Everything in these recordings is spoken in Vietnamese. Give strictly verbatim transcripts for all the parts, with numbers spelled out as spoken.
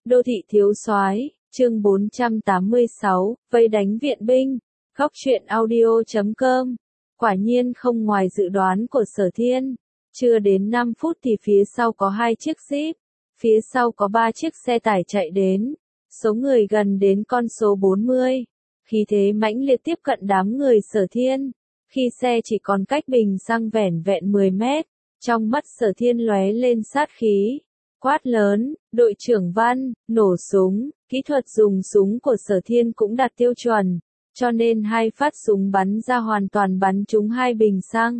Đô thị thiếu soái, chương bốn trăm tám mươi sáu, vây đánh viện binh, góc truyện audio chấm com. Quả nhiên không ngoài dự đoán của Sở Thiên, chưa đến năm phút thì phía sau có hai chiếc Jeep, phía sau có ba chiếc xe tải chạy đến, số người gần đến con số bốn mươi, khí thế mãnh liệt tiếp cận đám người Sở Thiên, khi xe chỉ còn cách bình xăng vẻn vẹn mười mét, trong mắt Sở Thiên lóe lên sát khí. Quát lớn, đội trưởng Văn, nổ súng, kỹ thuật dùng súng của Sở Thiên cũng đạt tiêu chuẩn, cho nên hai phát súng bắn ra hoàn toàn bắn trúng hai bình xăng.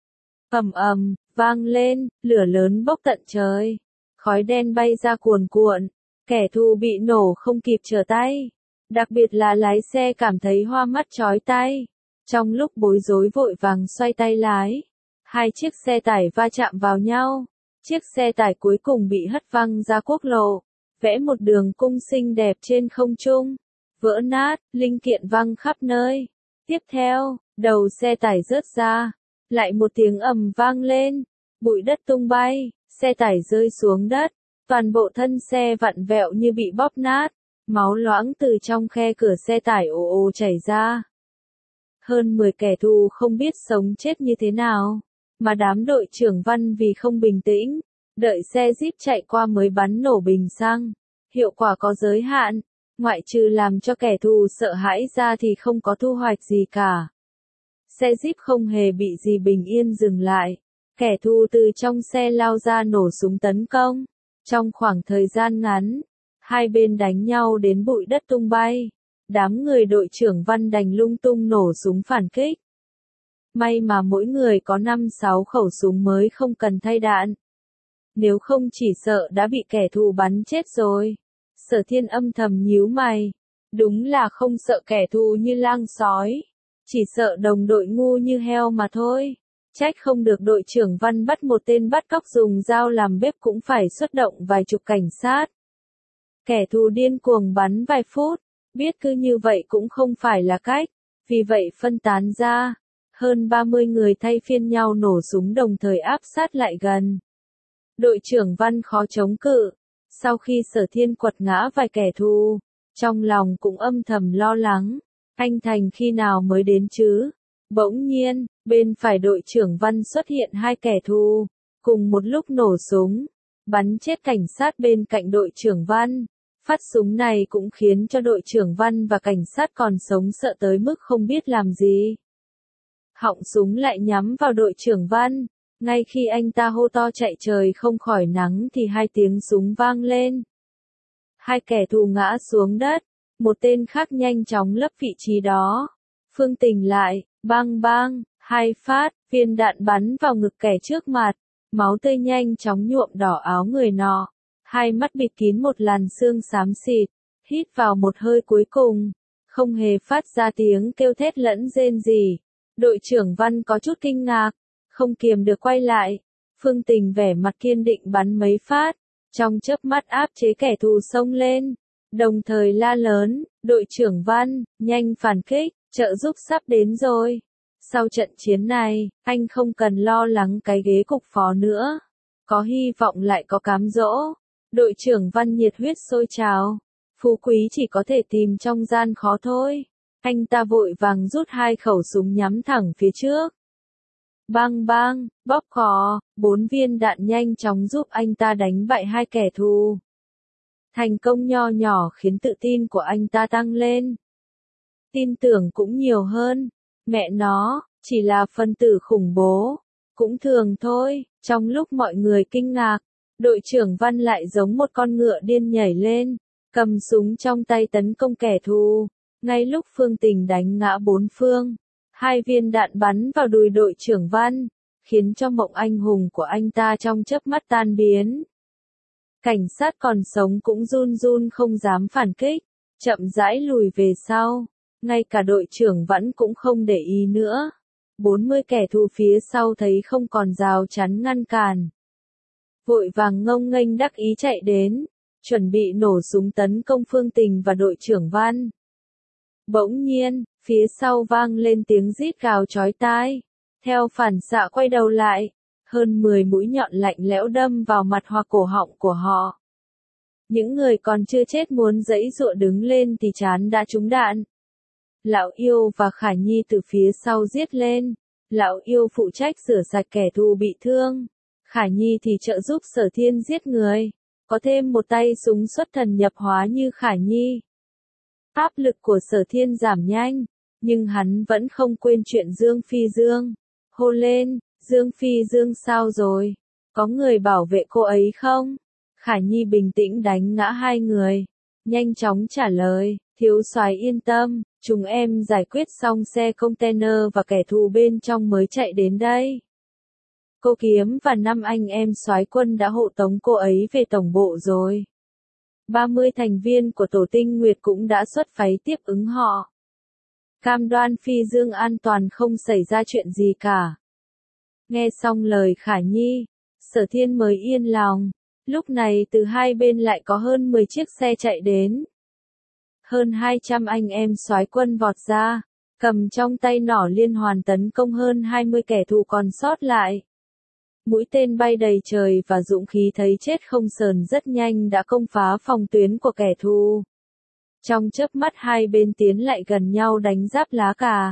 Ầm ầm, vang lên, lửa lớn bốc tận trời, khói đen bay ra cuồn cuộn, kẻ thù bị nổ không kịp trở tay, đặc biệt là lái xe cảm thấy hoa mắt chói tai, trong lúc bối rối vội vàng xoay tay lái, hai chiếc xe tải va chạm vào nhau. Chiếc xe tải cuối cùng bị hất văng ra quốc lộ, vẽ một đường cung xinh đẹp trên không trung, vỡ nát, linh kiện văng khắp nơi. Tiếp theo, đầu xe tải rớt ra, lại một tiếng ầm vang lên, bụi đất tung bay, xe tải rơi xuống đất, toàn bộ thân xe vặn vẹo như bị bóp nát, máu loãng từ trong khe cửa xe tải ồ ồ chảy ra. Hơn mười kẻ thù không biết sống chết như thế nào. Mà đám đội trưởng Văn vì không bình tĩnh, đợi xe Jeep chạy qua mới bắn nổ bình xăng. Hiệu quả có giới hạn, ngoại trừ làm cho kẻ thù sợ hãi ra thì không có thu hoạch gì cả. Xe Jeep không hề bị gì bình yên dừng lại. Kẻ thù từ trong xe lao ra nổ súng tấn công. Trong khoảng thời gian ngắn, hai bên đánh nhau đến bụi đất tung bay. Đám người đội trưởng Văn đành lung tung nổ súng phản kích. May mà mỗi người có năm sáu khẩu súng mới không cần thay đạn. Nếu không chỉ sợ đã bị kẻ thù bắn chết rồi. Sở Thiên âm thầm nhíu mày. Đúng là không sợ kẻ thù như lang sói. Chỉ sợ đồng đội ngu như heo mà thôi. Trách không được đội trưởng Văn bắt một tên bắt cóc dùng dao làm bếp cũng phải xuất động vài chục cảnh sát. Kẻ thù điên cuồng bắn vài phút. Biết cứ như vậy cũng không phải là cách. Vì vậy phân tán ra. Hơn ba mươi người thay phiên nhau nổ súng đồng thời áp sát lại gần. Đội trưởng Văn khó chống cự. Sau khi Sở Thiên quật ngã vài kẻ thù, trong lòng cũng âm thầm lo lắng. Anh Thành khi nào mới đến chứ? Bỗng nhiên, bên phải đội trưởng Văn xuất hiện hai kẻ thù, cùng một lúc nổ súng, bắn chết cảnh sát bên cạnh đội trưởng Văn. Phát súng này cũng khiến cho đội trưởng Văn và cảnh sát còn sống sợ tới mức không biết làm gì. Họng súng lại nhắm vào đội trưởng Văn, ngay khi anh ta hô to chạy trời không khỏi nắng thì hai tiếng súng vang lên. Hai kẻ thù ngã xuống đất, một tên khác nhanh chóng lấp vị trí đó. Phương tỉnh lại, bang bang, hai phát, viên đạn bắn vào ngực kẻ trước mặt, máu tươi nhanh chóng nhuộm đỏ áo người nọ, hai mắt bịt kín một làn sương xám xịt, hít vào một hơi cuối cùng, không hề phát ra tiếng kêu thét lẫn rên gì. Đội trưởng Văn có chút kinh ngạc, không kiềm được quay lại. Phương Tình vẻ mặt kiên định bắn mấy phát, trong chớp mắt áp chế kẻ thù xông lên, đồng thời la lớn, đội trưởng Văn, nhanh phản kích, trợ giúp sắp đến rồi. Sau trận chiến này, anh không cần lo lắng cái ghế cục phó nữa, có hy vọng lại có cám dỗ. Đội trưởng Văn nhiệt huyết sôi trào, phú quý chỉ có thể tìm trong gian khó thôi. Anh ta vội vàng rút hai khẩu súng nhắm thẳng phía trước. Bang bang, bóp cò, bốn viên đạn nhanh chóng giúp anh ta đánh bại hai kẻ thù. Thành công nho nhỏ khiến tự tin của anh ta tăng lên. Tin tưởng cũng nhiều hơn. Mẹ nó, chỉ là phân tử khủng bố. Cũng thường thôi, trong lúc mọi người kinh ngạc, đội trưởng Văn lại giống một con ngựa điên nhảy lên, cầm súng trong tay tấn công kẻ thù. Ngay lúc Phương Tình đánh ngã bốn phương, hai viên đạn bắn vào đùi đội trưởng Văn, khiến cho mộng anh hùng của anh ta trong chớp mắt tan biến. Cảnh sát còn sống cũng run run không dám phản kích, chậm rãi lùi về sau, ngay cả đội trưởng Văn cũng không để ý nữa. bốn mươi kẻ thù phía sau thấy không còn rào chắn ngăn cản, vội vàng ngông nghênh đắc ý chạy đến, chuẩn bị nổ súng tấn công Phương Tình và đội trưởng Văn. Bỗng nhiên, phía sau vang lên tiếng rít gào chói tai. Theo phản xạ quay đầu lại, hơn mười mũi nhọn lạnh lẽo đâm vào mặt hoặc cổ họng của họ. Những người còn chưa chết muốn giãy giụa đứng lên thì trán đã trúng đạn. Lão Yêu và Khả Nhi từ phía sau giết lên. Lão Yêu phụ trách rửa sạch kẻ thù bị thương. Khả Nhi thì trợ giúp Sở Thiên giết người. Có thêm một tay súng xuất thần nhập hóa như Khả Nhi. Áp lực của Sở Thiên giảm nhanh, nhưng hắn vẫn không quên chuyện Dương Phi Dương. Hô lên, Dương Phi Dương sao rồi? Có người bảo vệ cô ấy không? Khả Nhi bình tĩnh đánh ngã hai người. Nhanh chóng trả lời, thiếu soái yên tâm, chúng em giải quyết xong xe container và kẻ thù bên trong mới chạy đến đây. Cô Kiếm và năm anh em soái quân đã hộ tống cô ấy về tổng bộ rồi. ba mươi thành viên của Tổ Tinh Nguyệt cũng đã xuất phái tiếp ứng họ. Cam đoan Phi Dương an toàn không xảy ra chuyện gì cả. Nghe xong lời Khả Nhi, Sở Thiên mới yên lòng. Lúc này từ hai bên lại có hơn mười chiếc xe chạy đến. Hơn hai trăm anh em soái quân vọt ra, cầm trong tay nỏ liên hoàn tấn công hơn hai mươi kẻ thù còn sót lại. Mũi tên bay đầy trời và dũng khí thấy chết không sờn rất nhanh đã công phá phòng tuyến của kẻ thù. Trong chớp mắt hai bên tiến lại gần nhau đánh giáp lá cà.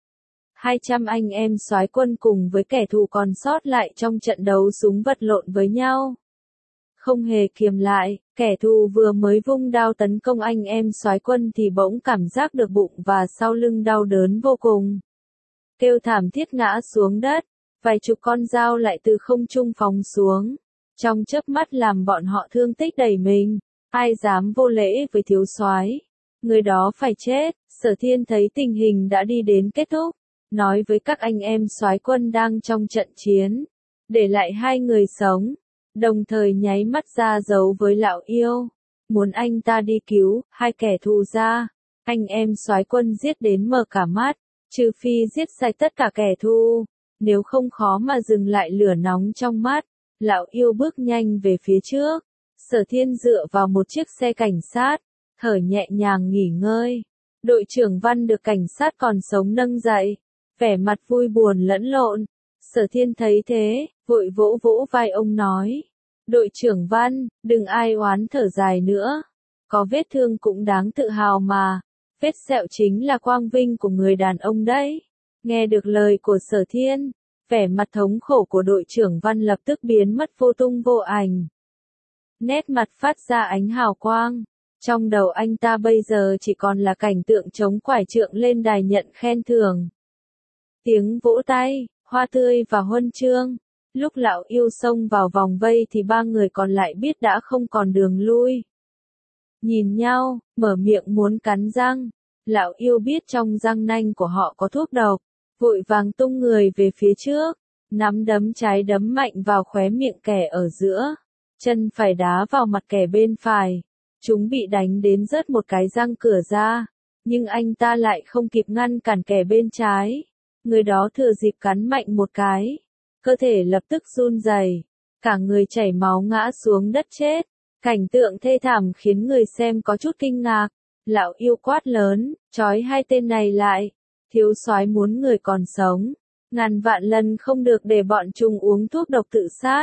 hai trăm anh em soái quân cùng với kẻ thù còn sót lại trong trận đấu súng vật lộn với nhau. Không hề kiềm lại, kẻ thù vừa mới vung đao tấn công anh em soái quân thì bỗng cảm giác được bụng và sau lưng đau đớn vô cùng. Kêu thảm thiết ngã xuống đất, vài chục con dao lại từ không trung phóng xuống. Trong chớp mắt làm bọn họ thương tích đầy mình, ai dám vô lễ với thiếu soái, người đó phải chết. Sở Thiên thấy tình hình đã đi đến kết thúc, nói với các anh em soái quân đang trong trận chiến, để lại hai người sống. Đồng thời nháy mắt ra dấu với Lão Yêu, muốn anh ta đi cứu hai kẻ thù ra. Anh em soái quân giết đến mở cả mắt, trừ phi giết sạch tất cả kẻ thù, nếu không khó mà dừng lại lửa nóng trong mắt. Lão Yêu bước nhanh về phía trước, Sở Thiên dựa vào một chiếc xe cảnh sát, thở nhẹ nhàng nghỉ ngơi. Đội trưởng Văn được cảnh sát còn sống nâng dậy, vẻ mặt vui buồn lẫn lộn. Sở Thiên thấy thế, vội vỗ vỗ vai ông nói, đội trưởng Văn, đừng ai oán thở dài nữa, có vết thương cũng đáng tự hào mà, vết sẹo chính là quang vinh của người đàn ông đấy. Nghe được lời của Sở Thiên, vẻ mặt thống khổ của đội trưởng Văn lập tức biến mất vô tung vô ảnh. Nét mặt phát ra ánh hào quang, trong đầu anh ta bây giờ chỉ còn là cảnh tượng chống quải trượng lên đài nhận khen thưởng. Tiếng vỗ tay, hoa tươi và huân chương. Lúc Lão Yêu xông vào vòng vây thì ba người còn lại biết đã không còn đường lui. Nhìn nhau, mở miệng muốn cắn răng. Lão Yêu biết trong răng nanh của họ có thuốc độc, vội vàng tung người về phía trước, nắm đấm trái đấm mạnh vào khóe miệng kẻ ở giữa, chân phải đá vào mặt kẻ bên phải. Chúng bị đánh đến rớt một cái răng cửa ra, nhưng anh ta lại không kịp ngăn cản kẻ bên trái. Người đó thừa dịp cắn mạnh một cái, cơ thể lập tức run rẩy, cả người chảy máu ngã xuống đất chết. Cảnh tượng thê thảm khiến người xem có chút kinh ngạc. Lão Yêu quát lớn, trói hai tên này lại. Thiếu soái muốn người còn sống, ngàn vạn lần không được để bọn chúng uống thuốc độc tự sát.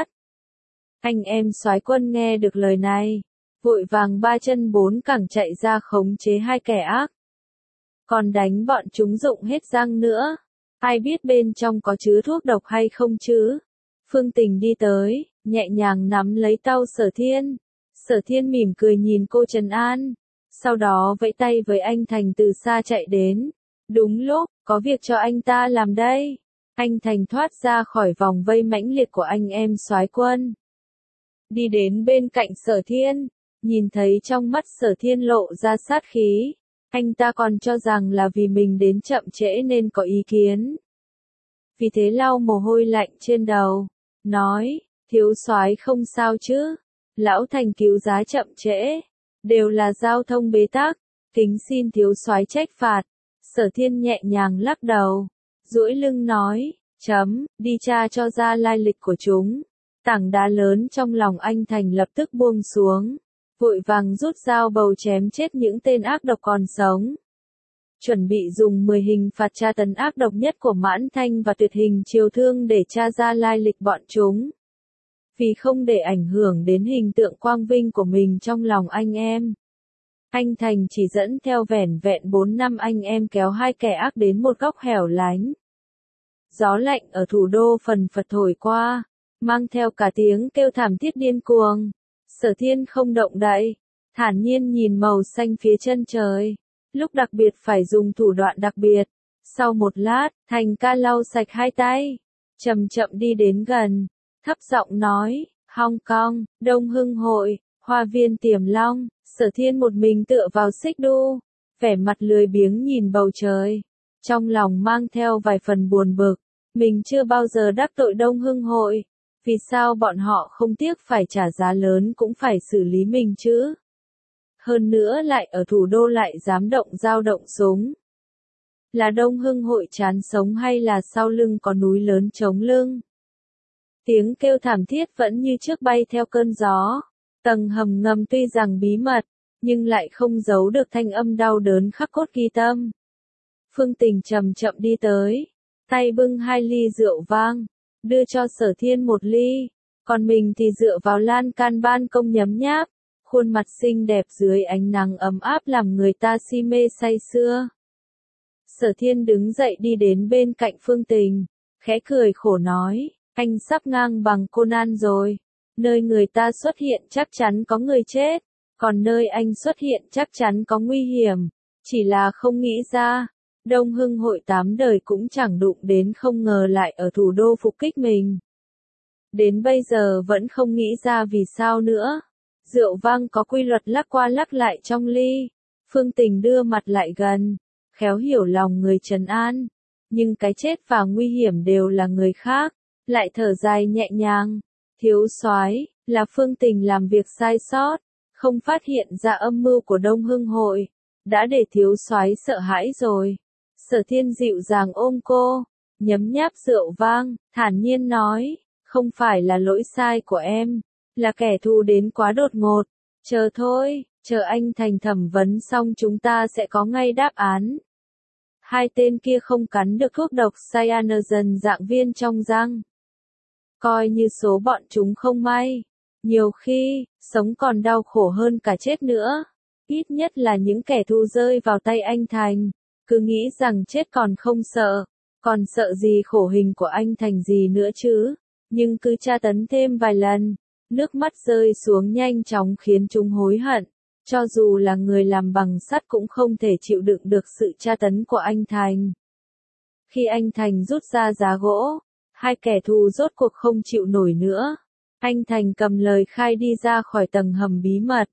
Anh em soái quân nghe được lời này, vội vàng ba chân bốn cẳng chạy ra khống chế hai kẻ ác. Còn đánh bọn chúng rụng hết răng nữa. Ai biết bên trong có chứa thuốc độc hay không chứ? Phương Tình đi tới, nhẹ nhàng nắm lấy tay Sở Thiên. Sở Thiên mỉm cười nhìn cô trấn an, sau đó vẫy tay với anh Thành từ xa chạy đến. Đúng lúc, có việc cho anh ta làm đây. Anh Thành thoát ra khỏi vòng vây mãnh liệt của anh em soái quân. Đi đến bên cạnh Sở Thiên, nhìn thấy trong mắt Sở Thiên lộ ra sát khí. Anh ta còn cho rằng là vì mình đến chậm trễ nên có ý kiến. Vì thế lau mồ hôi lạnh trên đầu, nói, thiếu soái không sao chứ, lão Thành cứu giá chậm trễ, đều là giao thông bế tắc, kính xin thiếu soái trách phạt. Sở Thiên nhẹ nhàng lắc đầu, duỗi lưng nói, chấm, đi tra cho ra lai lịch của chúng. Tảng đá lớn trong lòng anh Thành lập tức buông xuống, vội vàng rút dao bầu chém chết những tên ác độc còn sống. Chuẩn bị dùng mười hình phạt tra tấn ác độc nhất của Mãn Thanh và tuyệt hình chiều thương để tra ra lai lịch bọn chúng. Vì không để ảnh hưởng đến hình tượng quang vinh của mình trong lòng anh em, anh Thành chỉ dẫn theo vẻn vẹn bốn năm anh em kéo hai kẻ ác đến một góc hẻo lánh. Gió lạnh ở thủ đô phần phật thổi qua, mang theo cả tiếng kêu thảm thiết điên cuồng. Sở Thiên không động đậy, thản nhiên nhìn màu xanh phía chân trời. Lúc đặc biệt phải dùng thủ đoạn đặc biệt. Sau một lát, Thành ca lau sạch hai tay, chậm chậm đi đến gần, thấp giọng nói, Hong Kong, Đông Hưng Hội, Hoa viên Tiềm Long. Sở Thiên một mình tựa vào xích đu, vẻ mặt lười biếng nhìn bầu trời, trong lòng mang theo vài phần buồn bực. Mình chưa bao giờ đắc tội Đông Hưng Hội, vì sao bọn họ không tiếc phải trả giá lớn cũng phải xử lý mình chứ? Hơn nữa lại ở thủ đô lại dám động dao động súng. Là Đông Hưng Hội chán sống hay là sau lưng có núi lớn chống lưng? Tiếng kêu thảm thiết vẫn như trước bay theo cơn gió. Tầng hầm ngầm tuy rằng bí mật, nhưng lại không giấu được thanh âm đau đớn khắc cốt ghi tâm. Phương Tình chậm chậm đi tới, tay bưng hai ly rượu vang, đưa cho Sở Thiên một ly, còn mình thì dựa vào lan can ban công nhấm nháp, khuôn mặt xinh đẹp dưới ánh nắng ấm áp làm người ta si mê say sưa. Sở Thiên đứng dậy đi đến bên cạnh Phương Tình, khẽ cười khổ nói, anh sắp ngang bằng Conan rồi. Nơi người ta xuất hiện chắc chắn có người chết, còn nơi anh xuất hiện chắc chắn có nguy hiểm, chỉ là không nghĩ ra, Đông Hưng Hội tám đời cũng chẳng đụng đến không ngờ lại ở thủ đô phục kích mình. Đến bây giờ vẫn không nghĩ ra vì sao nữa. Rượu vang có quy luật lắc qua lắc lại trong ly, Phương Tình đưa mặt lại gần, khéo hiểu lòng người trấn an, nhưng cái chết và nguy hiểm đều là người khác, lại thở dài nhẹ nhàng. Thiếu soái, là Phương Tình làm việc sai sót, không phát hiện ra âm mưu của Đông Hưng Hội, đã để thiếu soái sợ hãi rồi. Sở Thiên dịu dàng ôm cô, nhấm nháp rượu vang, thản nhiên nói, không phải là lỗi sai của em, là kẻ thù đến quá đột ngột, chờ thôi, chờ anh Thành thẩm vấn xong chúng ta sẽ có ngay đáp án. Hai tên kia không cắn được thuốc độc cyanogen dạng viên trong răng. Coi như số bọn chúng không may, nhiều khi, sống còn đau khổ hơn cả chết nữa. Ít nhất là những kẻ thù rơi vào tay anh Thành, cứ nghĩ rằng chết còn không sợ, còn sợ gì khổ hình của anh Thành gì nữa chứ, nhưng cứ tra tấn thêm vài lần, nước mắt rơi xuống nhanh chóng khiến chúng hối hận, cho dù là người làm bằng sắt cũng không thể chịu đựng được sự tra tấn của anh Thành. Khi anh Thành rút ra giá gỗ, hai kẻ thù rốt cuộc không chịu nổi nữa. Anh Thành cầm lời khai đi ra khỏi tầng hầm bí mật.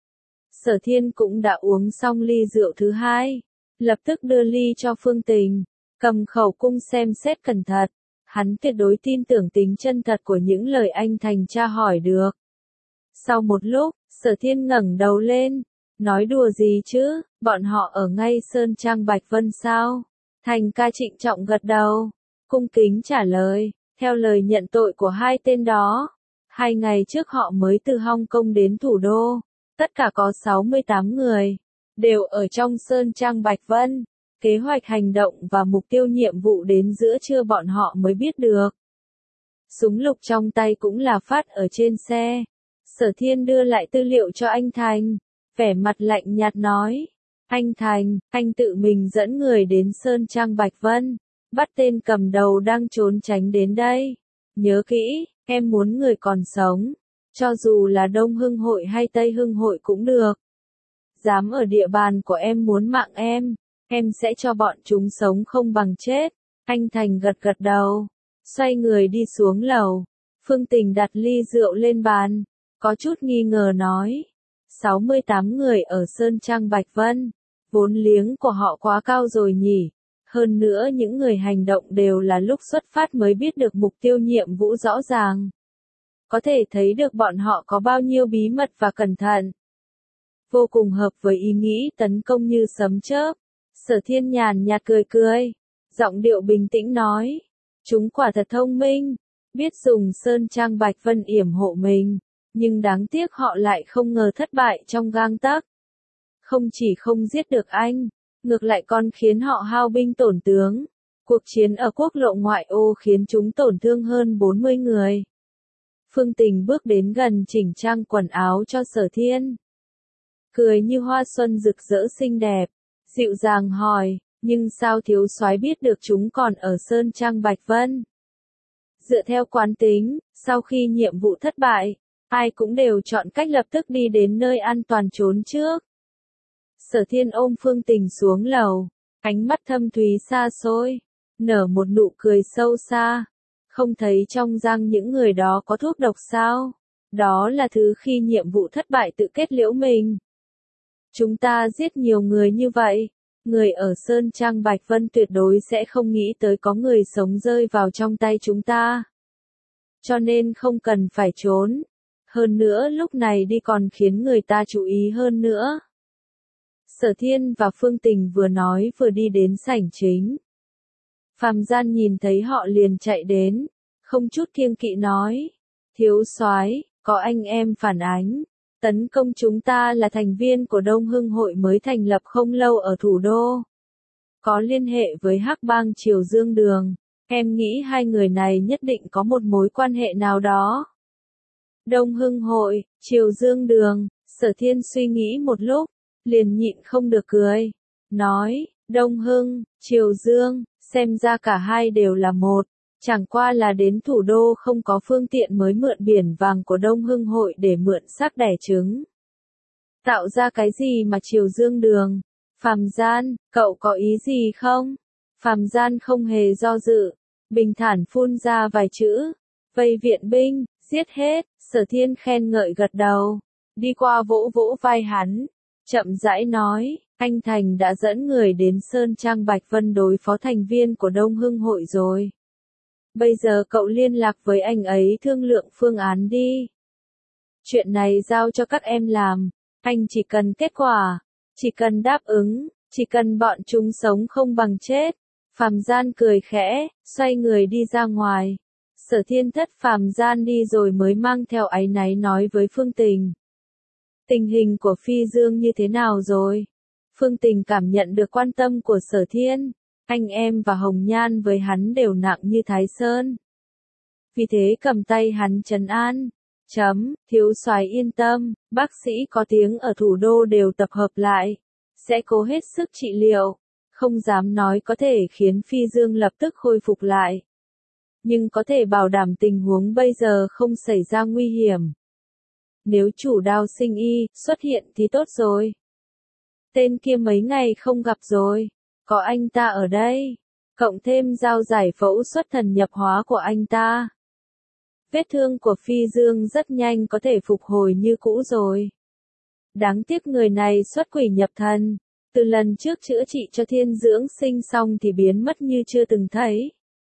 Sở Thiên cũng đã uống xong ly rượu thứ hai, lập tức đưa ly cho Phương Tình, cầm khẩu cung xem xét cẩn thận. Hắn tuyệt đối tin tưởng tính chân thật của những lời anh Thành tra hỏi được. Sau một lúc, Sở Thiên ngẩng đầu lên, nói đùa gì chứ, bọn họ ở ngay Sơn Trang Bạch Vân sao? Thành ca trịnh trọng gật đầu, cung kính trả lời, theo lời nhận tội của hai tên đó. Hai ngày trước họ mới từ Hong Kong đến thủ đô, tất cả có sáu mươi tám người, đều ở trong Sơn Trang Bạch Vân. Kế hoạch hành động và mục tiêu nhiệm vụ đến giữa trưa bọn họ mới biết được. Súng lục trong tay cũng là phát ở trên xe. Sở Thiên đưa lại tư liệu cho anh Thành, vẻ mặt lạnh nhạt nói, anh Thành, anh tự mình dẫn người đến Sơn Trang Bạch Vân, bắt tên cầm đầu đang trốn tránh đến đây. Nhớ kỹ, em muốn người còn sống, cho dù là Đông Hưng Hội hay Tây Hưng Hội cũng được. Dám ở địa bàn của em muốn mạng em, em sẽ cho bọn chúng sống không bằng chết. Anh Thành gật gật đầu, xoay người đi xuống lầu. Phương Tình đặt ly rượu lên bàn, có chút nghi ngờ nói, sáu mươi tám người ở Sơn Trang Bạch Vân, vốn liếng của họ quá cao rồi nhỉ. Hơn nữa những người hành động đều là lúc xuất phát mới biết được mục tiêu nhiệm vụ rõ ràng. Có thể thấy được bọn họ có bao nhiêu bí mật và cẩn thận. Vô cùng hợp với ý nghĩ tấn công như sấm chớp. Sở Thiên nhàn nhạt cười cười, giọng điệu bình tĩnh nói, chúng quả thật thông minh, biết dùng Sơn Trang Bạch Vân yểm hộ mình, nhưng đáng tiếc họ lại không ngờ thất bại trong gang tấc. Không chỉ không giết được anh, ngược lại còn khiến họ hao binh tổn tướng. Cuộc chiến ở quốc lộ ngoại ô khiến chúng tổn thương hơn bốn mươi người. Phương Tình bước đến gần chỉnh trang quần áo cho Sở Thiên. Cười như hoa xuân rực rỡ xinh đẹp, dịu dàng hỏi, nhưng sao thiếu soái biết được chúng còn ở Sơn Trang Bạch Vân? Dựa theo quán tính, sau khi nhiệm vụ thất bại, ai cũng đều chọn cách lập tức đi đến nơi an toàn trốn trước. Sở Thiên ôm Phương Tình xuống lầu, ánh mắt thâm thúy xa xôi, nở một nụ cười sâu xa. Không thấy trong răng những người đó có thuốc độc sao? Đó là thứ khi nhiệm vụ thất bại tự kết liễu mình. Chúng ta giết nhiều người như vậy, người ở Sơn Trang Bạch Vân tuyệt đối sẽ không nghĩ tới có người sống rơi vào trong tay chúng ta. Cho nên không cần phải trốn. Hơn nữa lúc này đi còn khiến người ta chú ý hơn nữa. Sở Thiên và Phương Tình vừa nói vừa đi đến sảnh chính. Phàm Gian nhìn thấy họ liền chạy đến, không chút kiêng kỵ nói, thiếu soái, có anh em phản ánh, tấn công chúng ta là thành viên của Đông Hưng hội mới thành lập không lâu ở thủ đô. Có liên hệ với Hắc Bang Triều Dương Đường, em nghĩ hai người này nhất định có một mối quan hệ nào đó. Đông Hưng hội, Triều Dương Đường, Sở Thiên suy nghĩ một lúc, liền nhịn không được cười, nói, Đông Hưng, Triều Dương, xem ra cả hai đều là một, chẳng qua là đến thủ đô không có phương tiện mới mượn biển vàng của Đông Hưng hội để mượn xác đẻ trứng. Tạo ra cái gì mà Triều Dương Đường? Phàm Gian, cậu có ý gì không? Phàm Gian không hề do dự, bình thản phun ra vài chữ, vây viện binh, giết hết. Sở Thiên khen ngợi gật đầu, đi qua vỗ vỗ vai hắn, chậm rãi nói, anh Thành đã dẫn người đến Sơn Trang Bạch Vân đối phó thành viên của Đông Hưng hội rồi. Bây giờ cậu liên lạc với anh ấy thương lượng phương án đi. Chuyện này giao cho các em làm, anh chỉ cần kết quả, chỉ cần đáp ứng, chỉ cần bọn chúng sống không bằng chết. Phàm Gian cười khẽ, xoay người đi ra ngoài. Sở Thiên thất Phàm Gian đi rồi mới mang theo áy náy nói với Phương Tình. Tình hình của Phi Dương như thế nào rồi? Phương Tình cảm nhận được quan tâm của Sở Thiên, anh em và Hồng Nhan với hắn đều nặng như Thái Sơn. Vì thế cầm tay hắn trấn an, chấm, thiếu soái yên tâm, bác sĩ có tiếng ở thủ đô đều tập hợp lại, sẽ cố hết sức trị liệu, không dám nói có thể khiến Phi Dương lập tức khôi phục lại. Nhưng có thể bảo đảm tình huống bây giờ không xảy ra nguy hiểm. Nếu chủ Đao Sinh Y xuất hiện thì tốt rồi. Tên kia mấy ngày không gặp rồi, có anh ta ở đây, cộng thêm dao giải phẫu xuất thần nhập hóa của anh ta. Vết thương của Phi Dương rất nhanh có thể phục hồi như cũ rồi. Đáng tiếc người này xuất quỷ nhập thần, từ lần trước chữa trị cho Thiên Dưỡng Sinh xong thì biến mất như chưa từng thấy.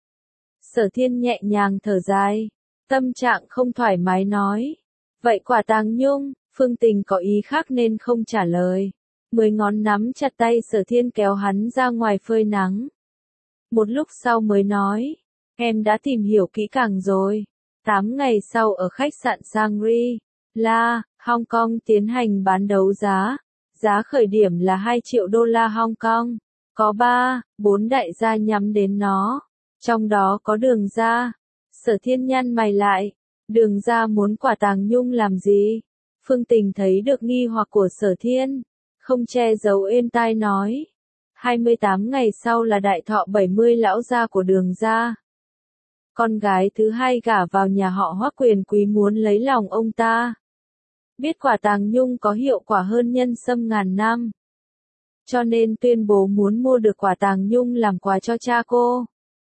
Sở Thiên nhẹ nhàng thở dài, tâm trạng không thoải mái nói. Vậy Quả Tàng Nhung, Phương Tình có ý khác nên không trả lời. Mười ngón nắm chặt tay Sở Thiên kéo hắn ra ngoài phơi nắng. Một lúc sau mới nói, em đã tìm hiểu kỹ càng rồi. Tám ngày sau ở khách sạn Shangri-La, Hong Kong tiến hành bán đấu giá. Giá khởi điểm là hai triệu đô la Hong Kong. Có ba, bốn đại gia nhắm đến nó. Trong đó có Đường gia. Sở Thiên nhăn mày lại. Đường gia muốn Quả Tàng Nhung làm gì? Phương Tình thấy được nghi hoặc của Sở Thiên, không che giấu êm tai nói. hai mươi tám ngày sau là đại thọ bảy mươi lão gia của Đường gia. Con gái thứ hai gả vào nhà họ Hoắc quyền quý muốn lấy lòng ông ta. Biết Quả Tàng Nhung có hiệu quả hơn nhân sâm ngàn năm. Cho nên tuyên bố muốn mua được Quả Tàng Nhung làm quà cho cha cô.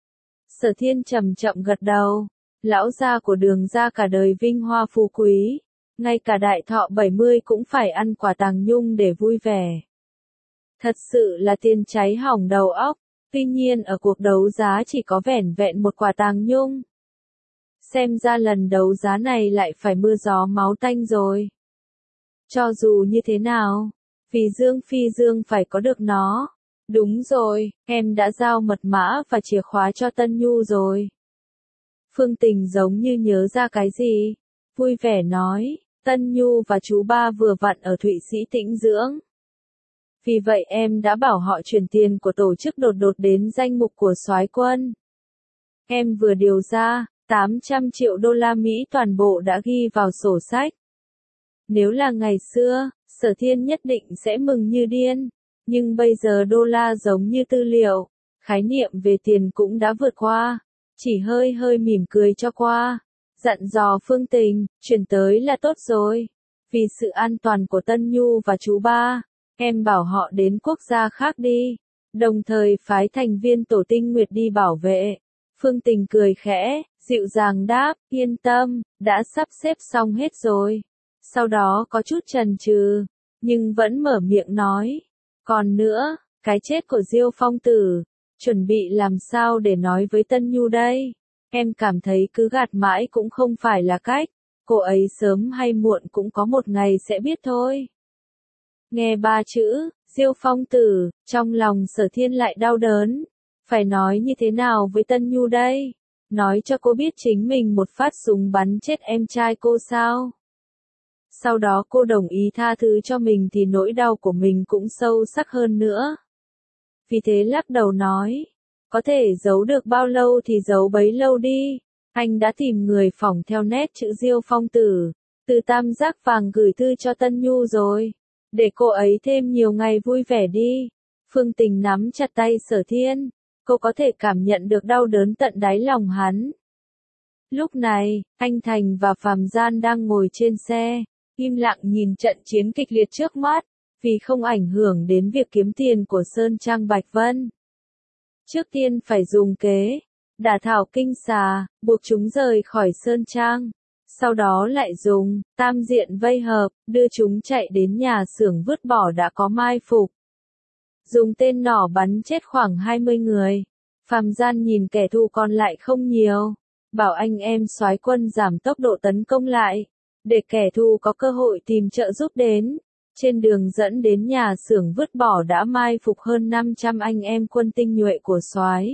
Sở Thiên chậm chậm gật đầu. Lão gia của Đường gia cả đời vinh hoa phú quý, ngay cả đại thọ bảy mươi cũng phải ăn Quả Tàng Nhung để vui vẻ. Thật sự là tiền cháy hỏng đầu óc, tuy nhiên ở cuộc đấu giá chỉ có vẻn vẹn một Quả Tàng Nhung. Xem ra lần đấu giá này lại phải mưa gió máu tanh rồi. Cho dù như thế nào, Vì Dương Phi Dương phải có được nó. Đúng rồi, em đã giao mật mã và chìa khóa cho Tân Nhu rồi. Phương Tình giống như nhớ ra cái gì, vui vẻ nói, Tân Nhu và chú ba vừa vặn ở Thụy Sĩ tĩnh dưỡng. Vì vậy em đã bảo họ chuyển tiền của tổ chức đột đột đến danh mục của soái quân. Em vừa điều ra, tám trăm triệu đô la Mỹ toàn bộ đã ghi vào sổ sách. Nếu là ngày xưa, Sở Thiên nhất định sẽ mừng như điên, nhưng bây giờ đô la giống như tư liệu, khái niệm về tiền cũng đã vượt qua, chỉ hơi hơi mỉm cười cho qua, dặn dò Phương Tình, chuyển tới là tốt rồi, vì sự an toàn của Tân Nhu và chú ba, em bảo họ đến quốc gia khác đi, đồng thời phái thành viên tổ tinh nguyệt đi bảo vệ. Phương Tình cười khẽ, dịu dàng đáp, yên tâm, đã sắp xếp xong hết rồi. Sau đó có chút chần chừ, nhưng vẫn mở miệng nói. Còn nữa, cái chết của Diêu Phong Tử, chuẩn bị làm sao để nói với Tân Nhu đây? Em cảm thấy cứ gạt mãi cũng không phải là cách, cô ấy sớm hay muộn cũng có một ngày sẽ biết thôi. Nghe ba chữ, Diêu Phong Tử, trong lòng Sở Thiên lại đau đớn. Phải nói như thế nào với Tân Nhu đây? Nói cho cô biết chính mình một phát súng bắn chết em trai cô sao? Sau đó cô đồng ý tha thứ cho mình thì nỗi đau của mình cũng sâu sắc hơn nữa. Vì thế lắc đầu nói, có thể giấu được bao lâu thì giấu bấy lâu đi. Anh đã tìm người phỏng theo nét chữ Diêu Phong Tử, từ tam giác vàng gửi thư cho Tân Nhu rồi. Để cô ấy thêm nhiều ngày vui vẻ đi. Phương Tình nắm chặt tay Sở Thiên, cô có thể cảm nhận được đau đớn tận đáy lòng hắn. Lúc này, anh Thành và Phàm Gian đang ngồi trên xe, im lặng nhìn trận chiến kịch liệt trước mắt, vì không ảnh hưởng đến việc kiếm tiền của Sơn Trang Bạch Vân. Trước tiên phải dùng kế, đả thảo kinh xà, buộc chúng rời khỏi Sơn Trang. Sau đó lại dùng tam diện vây hợp, đưa chúng chạy đến nhà xưởng vứt bỏ đã có mai phục. Dùng tên nỏ bắn chết khoảng hai mươi người. Phàm Gian nhìn kẻ thù còn lại không nhiều, bảo anh em soái quân giảm tốc độ tấn công lại, để kẻ thù có cơ hội tìm trợ giúp đến. Trên đường dẫn đến nhà xưởng vứt bỏ đã mai phục hơn năm trăm anh em quân tinh nhuệ của soái.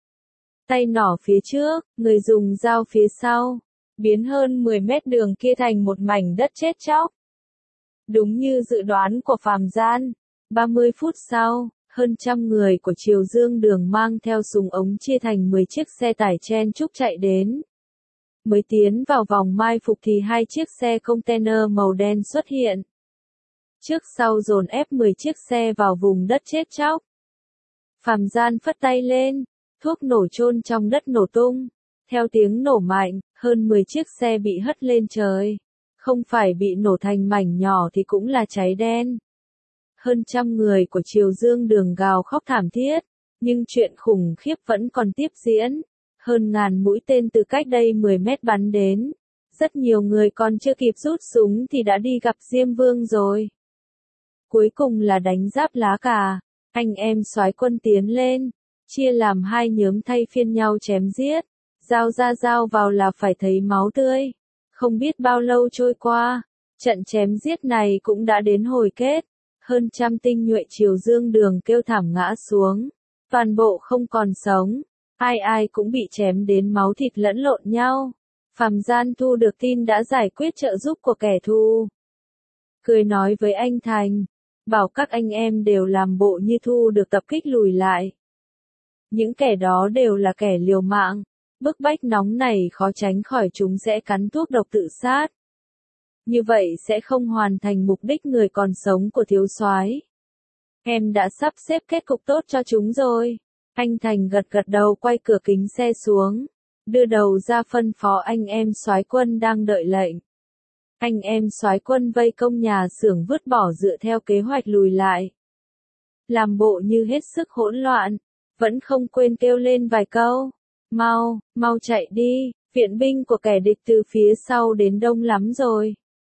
Tay nỏ phía trước, người dùng dao phía sau, biến hơn mười mét đường kia thành một mảnh đất chết chóc. Đúng như dự đoán của Phàm Gian, ba mươi phút sau, hơn trăm người của Triều Dương Đường mang theo súng ống chia thành mười chiếc xe tải chen chúc chạy đến. Mới tiến vào vòng mai phục thì hai chiếc xe container màu đen xuất hiện. Trước sau dồn ép mười chiếc xe vào vùng đất chết chóc. Phàm Gian phất tay lên, thuốc nổ chôn trong đất nổ tung. Theo tiếng nổ mạnh, hơn mười chiếc xe bị hất lên trời. Không phải bị nổ thành mảnh nhỏ thì cũng là cháy đen. Hơn trăm người của Triều Dương Đường gào khóc thảm thiết, nhưng chuyện khủng khiếp vẫn còn tiếp diễn. Hơn ngàn mũi tên từ cách đây mười mét bắn đến. Rất nhiều người còn chưa kịp rút súng thì đã đi gặp Diêm Vương rồi. Cuối cùng là đánh giáp lá cà, anh em soái quân tiến lên, chia làm hai nhóm thay phiên nhau chém giết, dao ra dao vào là phải thấy máu tươi. Không biết bao lâu trôi qua, trận chém giết này cũng đã đến hồi kết, hơn trăm tinh nhuệ Triều Dương Đường kêu thảm ngã xuống, toàn bộ không còn sống, ai ai cũng bị chém đến máu thịt lẫn lộn nhau. Phàm Gian thu được tin đã giải quyết trợ giúp của kẻ thù. Cười nói với anh Thành, bảo các anh em đều làm bộ như thu được tập kích lùi lại. Những kẻ đó đều là kẻ liều mạng, bức bách nóng này khó tránh khỏi chúng sẽ cắn thuốc độc tự sát. Như vậy sẽ không hoàn thành mục đích người còn sống của thiếu soái. Em đã sắp xếp kết cục tốt cho chúng rồi. Anh Thành gật gật đầu quay cửa kính xe xuống, đưa đầu ra phân phó anh em soái quân đang đợi lệnh. Anh em soái quân vây công nhà xưởng vứt bỏ dựa theo kế hoạch lùi lại. Làm bộ như hết sức hỗn loạn, vẫn không quên kêu lên vài câu. Mau, mau chạy đi, viện binh của kẻ địch từ phía sau đến đông lắm rồi.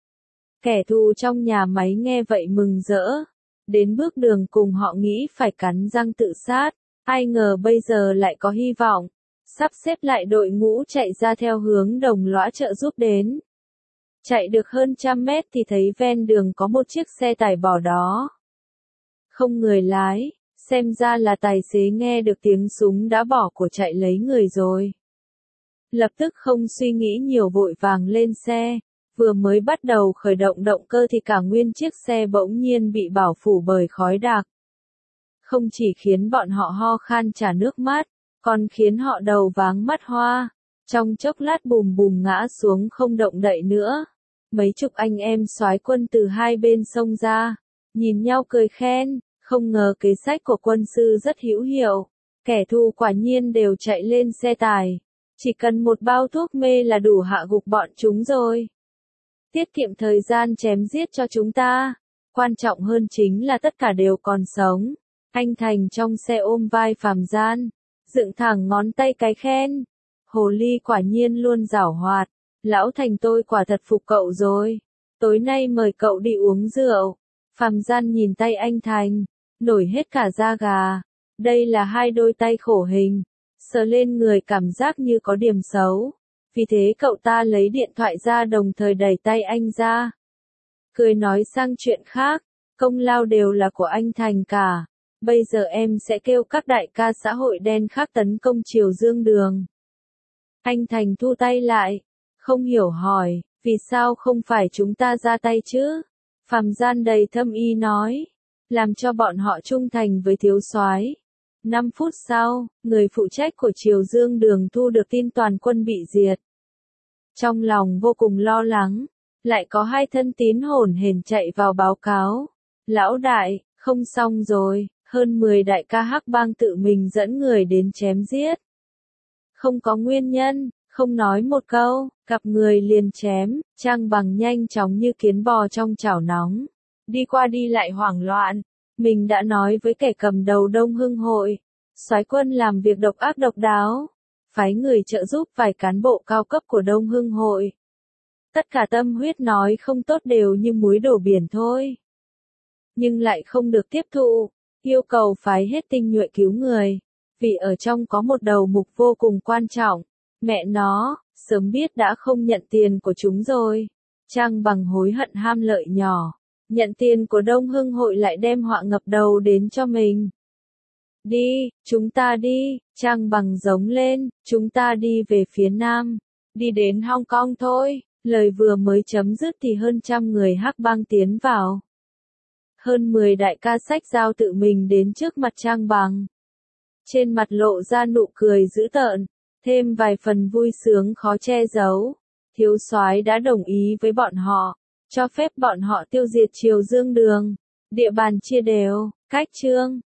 Kẻ thù trong nhà máy nghe vậy mừng rỡ. Đến bước đường cùng họ nghĩ phải cắn răng tự sát. Ai ngờ bây giờ lại có hy vọng. Sắp xếp lại đội ngũ chạy ra theo hướng đồng lõa trợ giúp đến. Chạy được hơn trăm mét thì thấy ven đường có một chiếc xe tải bỏ đó. Không người lái, xem ra là tài xế nghe được tiếng súng đã bỏ của chạy lấy người rồi. Lập tức không suy nghĩ nhiều vội vàng lên xe, vừa mới bắt đầu khởi động động cơ thì cả nguyên chiếc xe bỗng nhiên bị bao phủ bởi khói đặc. Không chỉ khiến bọn họ ho khan chả nước mắt, còn khiến họ đầu váng mắt hoa. Trong chốc lát bùm bùm ngã xuống không động đậy nữa. Mấy chục anh em soái quân từ hai bên sông ra, nhìn nhau cười khen, không ngờ kế sách của quân sư rất hữu hiệu. Kẻ thù quả nhiên đều chạy lên xe tải. Chỉ cần một bao thuốc mê là đủ hạ gục bọn chúng rồi. Tiết kiệm thời gian chém giết cho chúng ta. Quan trọng hơn chính là tất cả đều còn sống. Anh Thành trong xe ôm vai Phàm Gian, dựng thẳng ngón tay cái khen. Hồ ly quả nhiên luôn giảo hoạt. Lão Thành tôi quả thật phục cậu rồi. Tối nay mời cậu đi uống rượu. Phàm Gian nhìn tay anh Thành, nổi hết cả da gà. Đây là hai đôi tay khổ hình. Sờ lên người cảm giác như có điểm xấu. Vì thế cậu ta lấy điện thoại ra đồng thời đẩy tay anh ra. Cười nói sang chuyện khác. Công lao đều là của anh Thành cả. Bây giờ em sẽ kêu các đại ca xã hội đen khác tấn công Triều Dương Đường. Anh Thành thu tay lại. Không hiểu hỏi, vì sao không phải chúng ta ra tay chứ? Phàm Gian đầy thâm ý nói. Làm cho bọn họ trung thành với thiếu soái. Năm phút sau, người phụ trách của Triều Dương Đường thu được tin toàn quân bị diệt. Trong lòng vô cùng lo lắng, lại có hai thân tín hổn hển chạy vào báo cáo. Lão đại, không xong rồi, hơn mười đại ca hắc bang tự mình dẫn người đến chém giết. Không có nguyên nhân, không nói một câu, gặp người liền chém, Trang Bằng nhanh chóng như kiến bò trong chảo nóng. Đi qua đi lại hoảng loạn. Mình đã nói với kẻ cầm đầu Đông Hưng hội. Soái quân làm việc độc ác độc đáo. Phái người trợ giúp vài cán bộ cao cấp của Đông Hưng hội. Tất cả tâm huyết nói không tốt đều như muối đổ biển thôi. Nhưng lại không được tiếp thụ. Yêu cầu phái hết tinh nhuệ cứu người. Vì ở trong có một đầu mục vô cùng quan trọng. Mẹ nó, sớm biết đã không nhận tiền của chúng rồi. Trang Bằng hối hận ham lợi nhỏ. Nhận tiền của Đông Hưng hội lại đem họa ngập đầu đến cho mình. Đi, chúng ta đi, Trang Bằng giống lên, chúng ta đi về phía Nam. Đi đến Hong Kong thôi. Lời vừa mới chấm dứt thì hơn trăm người hắc bang tiến vào. Hơn mười đại ca sách dao tự mình đến trước mặt Trang Bằng. Trên mặt lộ ra nụ cười dữ tợn, thêm vài phần vui sướng khó che giấu. Thiếu soái đã đồng ý với bọn họ, cho phép bọn họ tiêu diệt Triều Dương Đường. Địa bàn chia đều, cách chương.